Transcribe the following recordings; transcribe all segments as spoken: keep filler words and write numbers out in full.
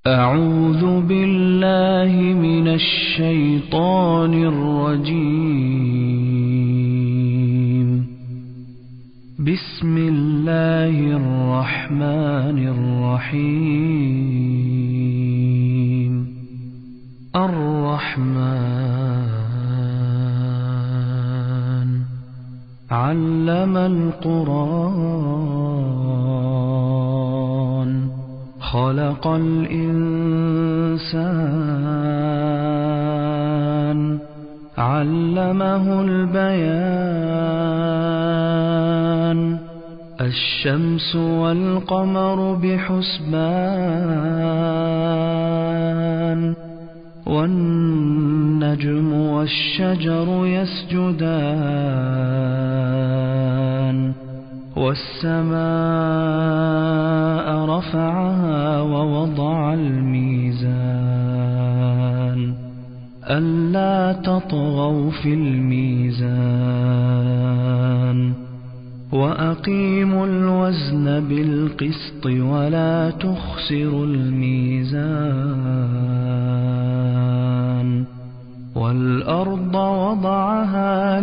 أعوذ بالله من الشيطان الرجيم. بسم الله الرحمن الرحيم. الرحمن علم القرآن خلق الإنسان علمه البيان. الشمس والقمر بحسبان والنجم والشجر يسجدان والسماء رفعها ووضع الميزان ألا تطغوا في الميزان وأقيموا الوزن بالقسط ولا تخسروا الميزان. والأرض وضعها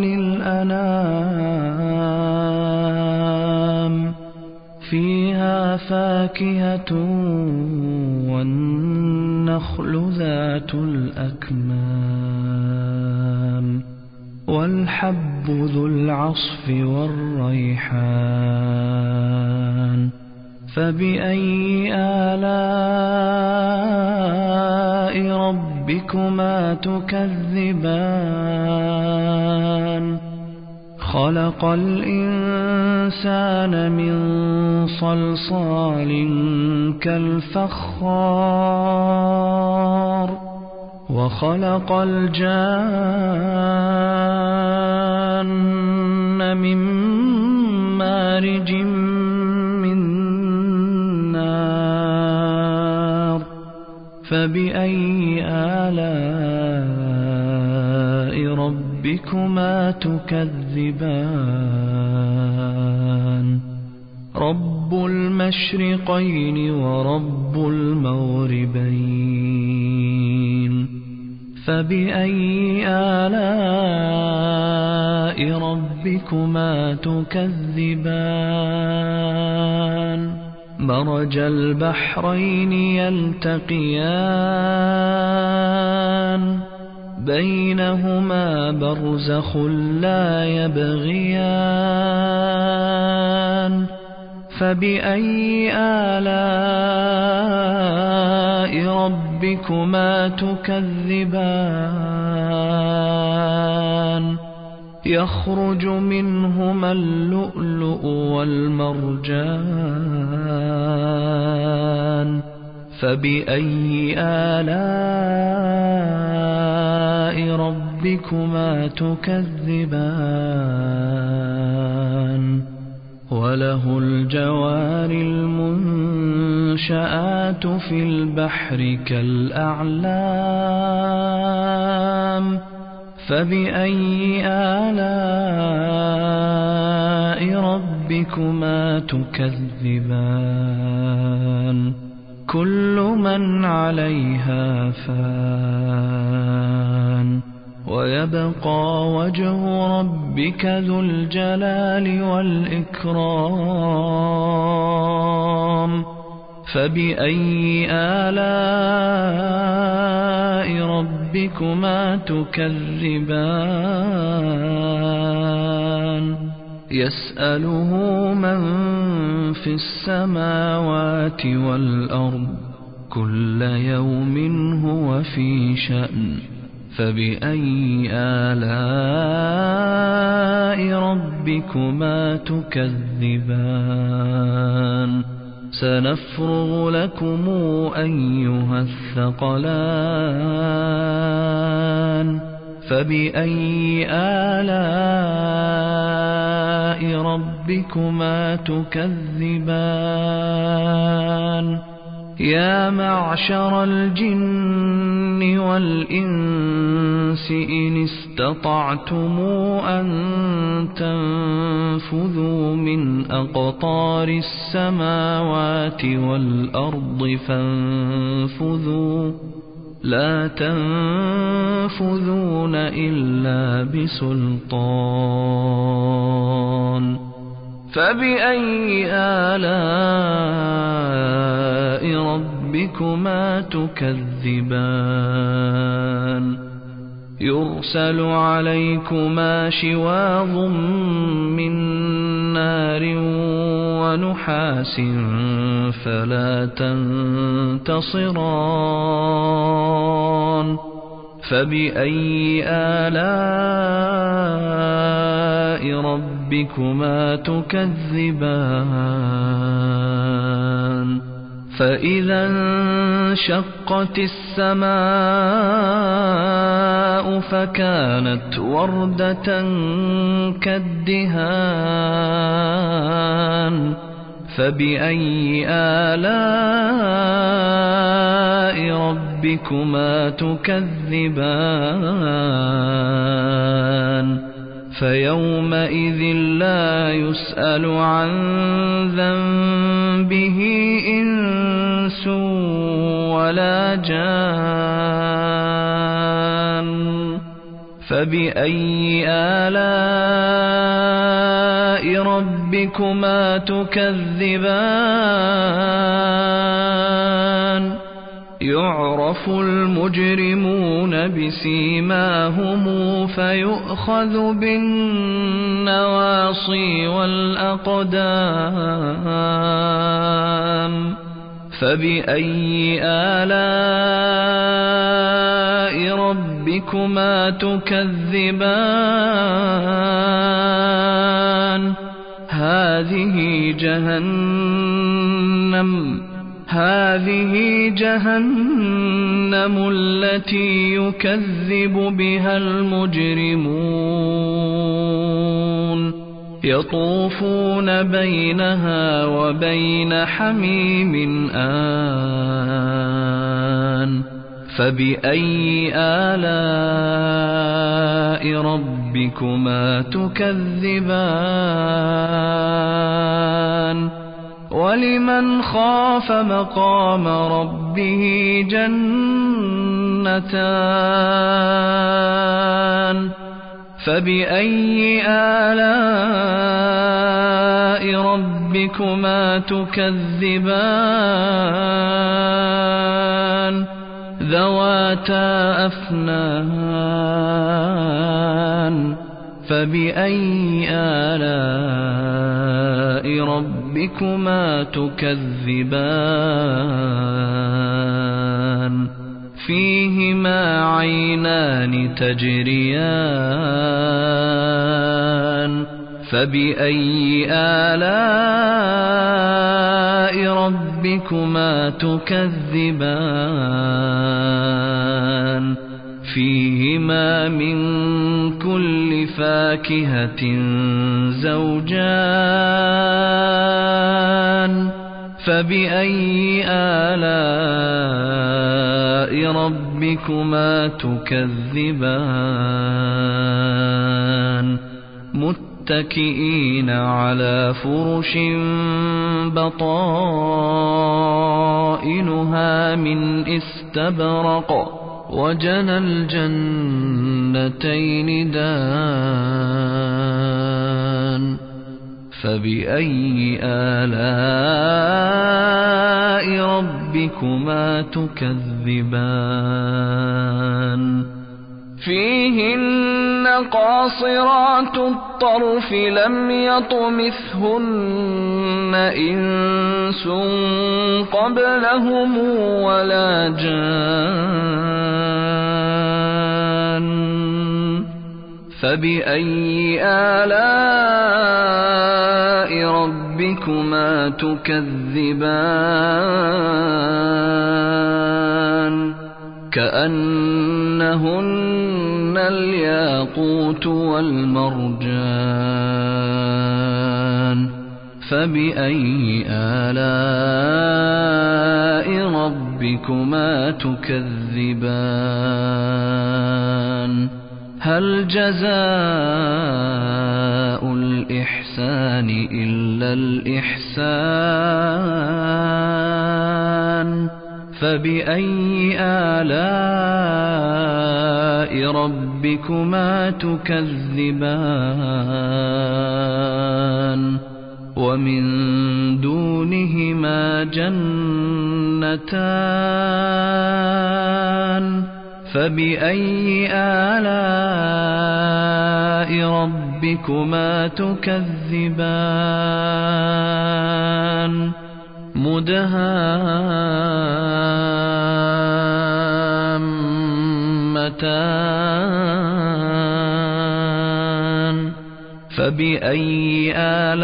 للأنام فيها فاكهة والنخل ذات الأكمام والحب ذو العصف والريحان. فبأي آلاء ربكما تكذبان؟ خلق الإنسان من صلصال كالفخار وخلق الجان من مارج من نار. فبأي آلاء ربكما تكذبان؟ رب المشرقين ورب المغربين. فبأي آلاء ربكما تكذبان؟ مرج البحرين يلتقيان بينهما برزخ لا يبغيان. فبأي آلاء ربكما تكذبان؟ يخرج منهما اللؤلؤ والمرجان. فبأي آلاء ربكما تكذبان؟ وله الجوار المنشآت في البحر كالأعلام. فبأي آلاء ربكما تكذبان؟ كل من عليها فان ويبقى وجه ربك ذو الجلال والإكرام. فبأي آلاء ربكما تكذبان؟ يسأله من في السماوات والأرض كل يوم هو في شأن. فبأي آلاء ربكما تكذبان؟ سنفرغ لكم أيها الثقلان. فبأي آلاء ربكما تكذبان؟ يا معشر الجن والإنس إن استطعتم أن تنفذوا من أقطار السماوات والأرض فانفذوا لا تنفذون إلا بسلطان فبأي آلاء ربكما تكذبان يرسل عليكما شواظ من نار ونحاس فلا تنتصران فبأي آلاء ربكما تكذبان فإذا انشقت السماء فكانت وردة كالدهان فبأي آلاء ربكما تكذبان فيومئذ لا يسأل عن ذنبه إنس ولا جان فبأي آلاء ربكما تكذبان يعرف المجرمون بسيماهم فيؤخذ بالنواصي والأقدام فبأي آلاء ربكما تكذبان هذه جهنم هذه جهنم التي يكذب بها المجرمون يطوفون بينها وبين حميم آن فبأي آلاء ربكما تكذبان ولمن خاف مقام ربه جنتان فبأي آلاء ربكما تكذبان ذواتا أفنان فبأي آلاء ربكما تكذبان فيهما عينان تجريان فبأي آلاء ربكما تكذبان فيهما من كل فاكهة زوجان فبأي آلاء ربكما تكذبان متكئين على فرش بطائنها من استبرق وجنى الجنتين دان فبأي آلاء ربكما تكذبان فيهن قاصرات الطرف لم يطمثهن إنس قبلهم ولا جان فبأي آلاء ربكما تكذبان كأنهن الياقوت والمرجان فبأي آلاء ربكما تكذبان هل جزاء الإحسان إلا الإحسان فبأي آلاء ربكما تكذبان ومن دونهما جنتان فبأي آلاء ربكما تكذبان مدهامتان فبأي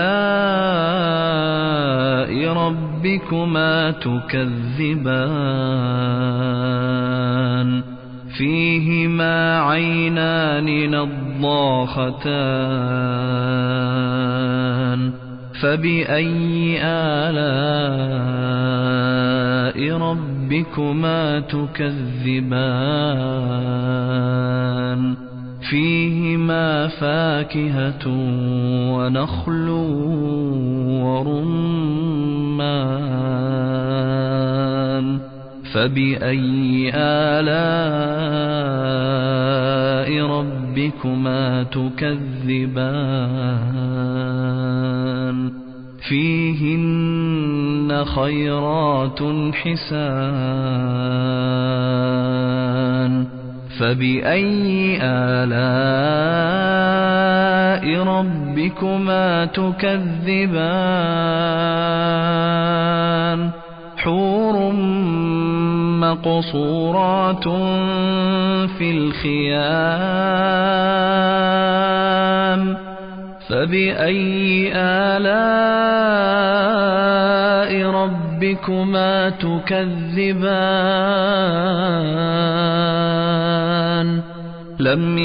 آلاء ربكما تكذبان فيهما عينان نضاختان فبأي آلاء ربكما تكذبان فيهما فاكهة ونخل ورمان فبأي آلاء ربكما تكذبان فيهن خيرات حسان فبأي آلاء ربكما تكذبان حور مقصورات في الخيام فبأي آلاء ربكما تكذبان لم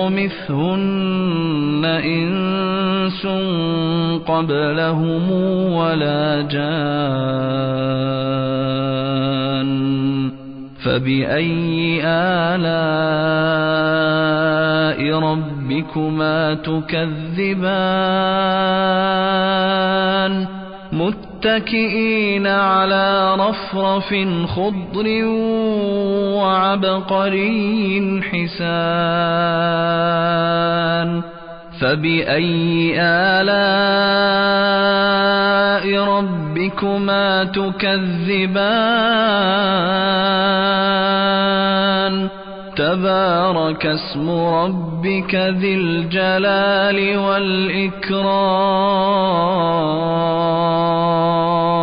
يطمثهن إنس قبلهم ولا جان فبأي آلاء ربكما تكذبان متكئين على رفرف خضر وعبقري حسان فبأي آلاء ربكما تكذبان تبارك اسم ربك ذي الجلال والإكرام